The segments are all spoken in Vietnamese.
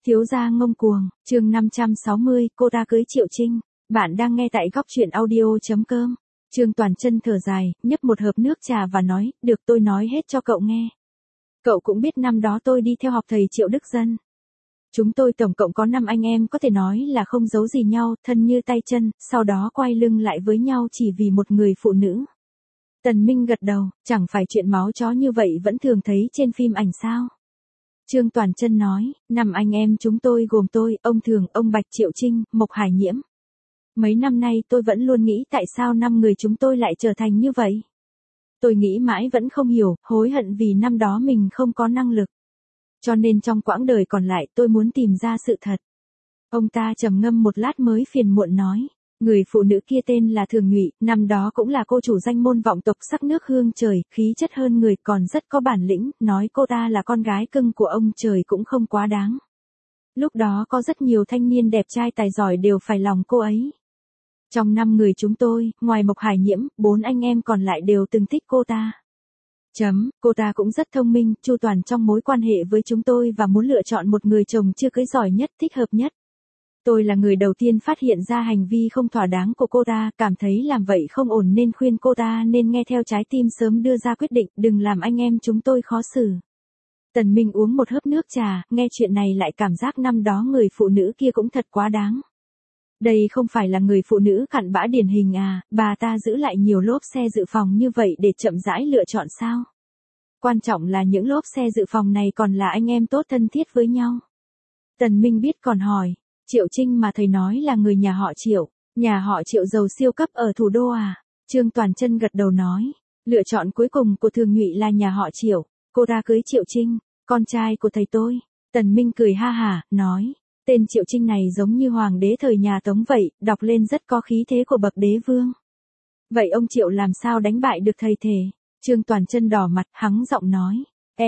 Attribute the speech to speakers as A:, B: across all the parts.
A: Thiếu gia ngông cuồng, chương 560, cô ta cưới Triệu Trinh. Bạn đang nghe tại góc truyện audio.com. Trương Toàn Chân thở dài, nhấp một hớp nước trà và nói, được tôi nói hết cho cậu nghe. Cậu cũng biết năm đó tôi đi theo học thầy Triệu Đức Dân. Chúng tôi tổng cộng có 5 anh em có thể nói là không giấu gì nhau, thân như tay chân, sau đó quay lưng lại với nhau chỉ vì một người phụ nữ. Tần Minh gật đầu, chẳng phải chuyện máu chó như vậy vẫn thường thấy trên phim ảnh sao. Trương Toàn Chân nói, 5 anh em chúng tôi gồm tôi, ông Thường, ông Bạch, Triệu Trinh, Mộc Hải Nhiễm. Mấy năm nay tôi vẫn luôn nghĩ tại sao 5 người chúng tôi lại trở thành như vậy. Tôi nghĩ mãi vẫn không hiểu, hối hận vì năm đó mình không có năng lực. Cho nên trong quãng đời còn lại tôi muốn tìm ra sự thật. Ông ta trầm ngâm một lát mới phiền muộn nói. Người phụ nữ kia tên là Thường Nhụy, năm đó cũng là cô chủ danh môn vọng tộc sắc nước hương trời, khí chất hơn người còn rất có bản lĩnh, nói cô ta là con gái cưng của ông trời cũng không quá đáng. Lúc đó có rất nhiều thanh niên đẹp trai tài giỏi đều phải lòng cô ấy. Trong 5 người chúng tôi, ngoài Mộc Hải Nhiễm, 4 anh em còn lại đều từng thích cô ta. Cô ta cũng rất thông minh, chu toàn trong mối quan hệ với chúng tôi và muốn lựa chọn một người chồng chưa cưới giỏi nhất, thích hợp nhất. Tôi là người đầu tiên phát hiện ra hành vi không thỏa đáng của cô ta, cảm thấy làm vậy không ổn nên khuyên cô ta nên nghe theo trái tim sớm đưa ra quyết định, đừng làm anh em chúng tôi khó xử. Tần Minh uống một hớp nước trà, nghe chuyện này lại cảm giác năm đó người phụ nữ kia cũng thật quá đáng. Đây không phải là người phụ nữ cặn bã điển hình à, bà ta giữ lại nhiều lốp xe dự phòng như vậy để chậm rãi lựa chọn sao? Quan trọng là những lốp xe dự phòng này còn là anh em tốt thân thiết với nhau. Tần Minh biết còn hỏi. Triệu Trinh mà thầy nói là người nhà họ Triệu, nhà họ Triệu giàu siêu cấp ở thủ đô à? Trương Toàn Chân gật đầu nói, lựa chọn cuối cùng của Thường Nhụy là nhà họ Triệu, cô ta cưới Triệu Trinh, con trai của thầy tôi. Tần Minh cười ha hả, nói, tên Triệu Trinh này giống như hoàng đế thời nhà Tống vậy, đọc lên rất có khí thế của bậc đế vương. Vậy ông Triệu làm sao đánh bại được thầy thể? Trương Toàn Chân đỏ mặt, hắng giọng nói,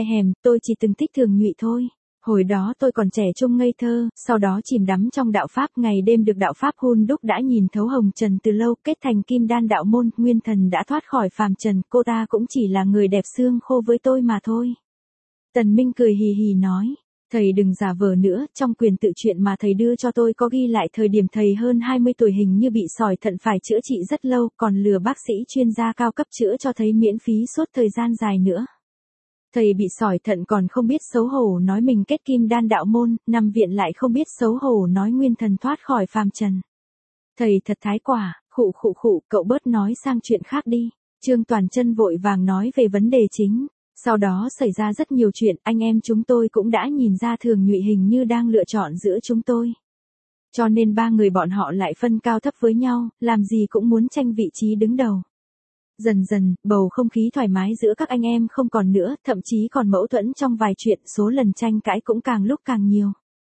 A: tôi chỉ từng thích Thường Nhụy thôi. Hồi đó tôi còn trẻ trung ngây thơ, sau đó chìm đắm trong đạo Pháp ngày đêm được đạo Pháp hun đúc đã nhìn thấu hồng trần từ lâu, kết thành kim đan đạo môn, nguyên thần đã thoát khỏi phàm trần, cô ta cũng chỉ là người đẹp xương khô với tôi mà thôi. Tần Minh cười hì hì nói, thầy đừng giả vờ nữa, trong quyền tự truyện mà thầy đưa cho tôi có ghi lại thời điểm thầy hơn 20 tuổi hình như bị sỏi thận phải chữa trị rất lâu, còn lừa bác sĩ chuyên gia cao cấp chữa cho thấy miễn phí suốt thời gian dài nữa. Thầy bị sỏi thận còn không biết xấu hổ nói mình kết kim đan đạo môn, nằm viện lại không biết xấu hổ nói nguyên thần thoát khỏi phàm trần. Thầy thật thái quả, khụ, cậu bớt nói sang chuyện khác đi. Trương Toàn Chân vội vàng nói về vấn đề chính. Sau đó xảy ra rất nhiều chuyện, anh em chúng tôi cũng đã nhìn ra Thường Nhụy hình như đang lựa chọn giữa chúng tôi. Cho nên 3 người bọn họ lại phân cao thấp với nhau, làm gì cũng muốn tranh vị trí đứng đầu. Dần dần, bầu không khí thoải mái giữa các anh em không còn nữa, thậm chí còn mâu thuẫn trong vài chuyện, số lần tranh cãi cũng càng lúc càng nhiều.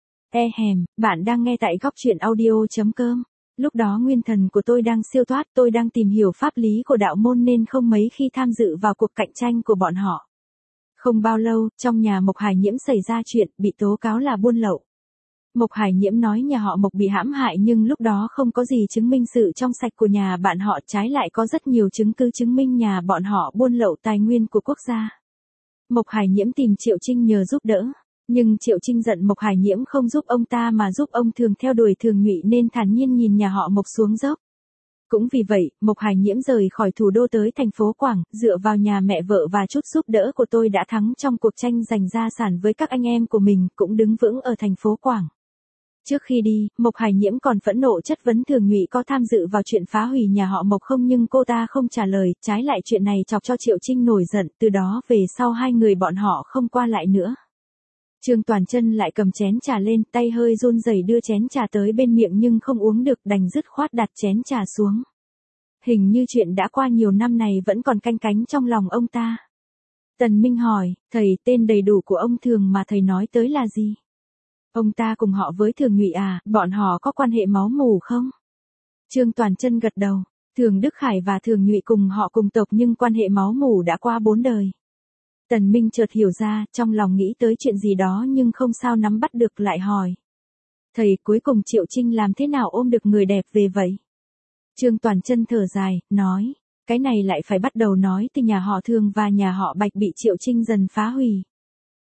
A: Bạn đang nghe tại góc truyện audio.com. Lúc đó nguyên thần của tôi đang siêu thoát, tôi đang tìm hiểu pháp lý của đạo môn nên không mấy khi tham dự vào cuộc cạnh tranh của bọn họ. Không bao lâu, trong nhà Mộc Hải Nhiễm xảy ra chuyện, bị tố cáo là buôn lậu. Mộc Hải Nhiễm nói nhà họ Mộc bị hãm hại nhưng lúc đó không có gì chứng minh sự trong sạch của nhà bạn họ, trái lại có rất nhiều chứng cứ chứng minh nhà bọn họ buôn lậu tài nguyên của quốc gia. Mộc Hải Nhiễm tìm Triệu Trinh nhờ giúp đỡ, nhưng Triệu Trinh giận Mộc Hải Nhiễm không giúp ông ta mà giúp ông Thường theo đuổi Thường Nhụy nên thản nhiên nhìn nhà họ Mộc xuống dốc. Cũng vì vậy, Mộc Hải Nhiễm rời khỏi thủ đô tới thành phố Quảng, dựa vào nhà mẹ vợ và chút giúp đỡ của tôi đã thắng trong cuộc tranh giành gia sản với các anh em của mình, cũng đứng vững ở thành phố Quảng. Trước khi đi, Mộc Hải Nhiễm còn phẫn nộ chất vấn Thường Nhụy có tham dự vào chuyện phá hủy nhà họ Mộc không, nhưng cô ta không trả lời, trái lại chuyện này chọc cho Triệu Trinh nổi giận, từ đó về sau 2 người bọn họ không qua lại nữa. Trương Toàn Chân lại cầm chén trà lên, tay hơi run rẩy đưa chén trà tới bên miệng nhưng không uống được, đành dứt khoát đặt chén trà xuống. Hình như chuyện đã qua nhiều năm này vẫn còn canh cánh trong lòng ông ta. Tần Minh hỏi, thầy, tên đầy đủ của ông Thường mà thầy nói tới là gì? Ông ta cùng họ với Thường Nhụy à, bọn họ có quan hệ máu mủ không? Trương Toàn Chân gật đầu, Thường Đức Khải và Thường Nhụy cùng họ cùng tộc nhưng quan hệ máu mủ đã qua 4 đời. Tần Minh chợt hiểu ra, trong lòng nghĩ tới chuyện gì đó nhưng không sao nắm bắt được, lại hỏi. Thầy, cuối cùng Triệu Trinh làm thế nào ôm được người đẹp về vậy? Trương Toàn Chân thở dài, nói, cái này lại phải bắt đầu nói từ nhà họ Thường và nhà họ Bạch bị Triệu Trinh dần phá hủy.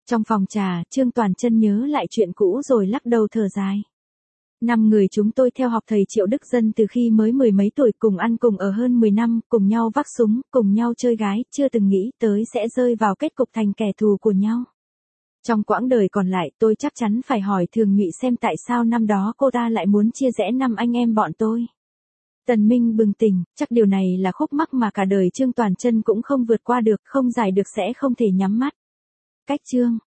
A: Trong phòng trà, Trương Toàn Chân nhớ lại chuyện cũ rồi lắc đầu thở dài. 5 người chúng tôi theo học thầy Triệu Đức Dân từ khi mới 10 mấy tuổi, cùng ăn cùng ở hơn 10 năm, cùng nhau vác súng, cùng nhau chơi gái, chưa từng nghĩ tới sẽ rơi vào kết cục thành kẻ thù của nhau. Trong quãng đời còn lại, tôi chắc chắn phải hỏi Thường Nhụy xem tại sao năm đó cô ta lại muốn chia rẽ 5 anh em bọn tôi. Tần Minh bừng tỉnh, chắc điều này là khúc mắc mà cả đời Trương Toàn Chân cũng không vượt qua được, không giải được, sẽ không thể nhắm mắt. Cách chương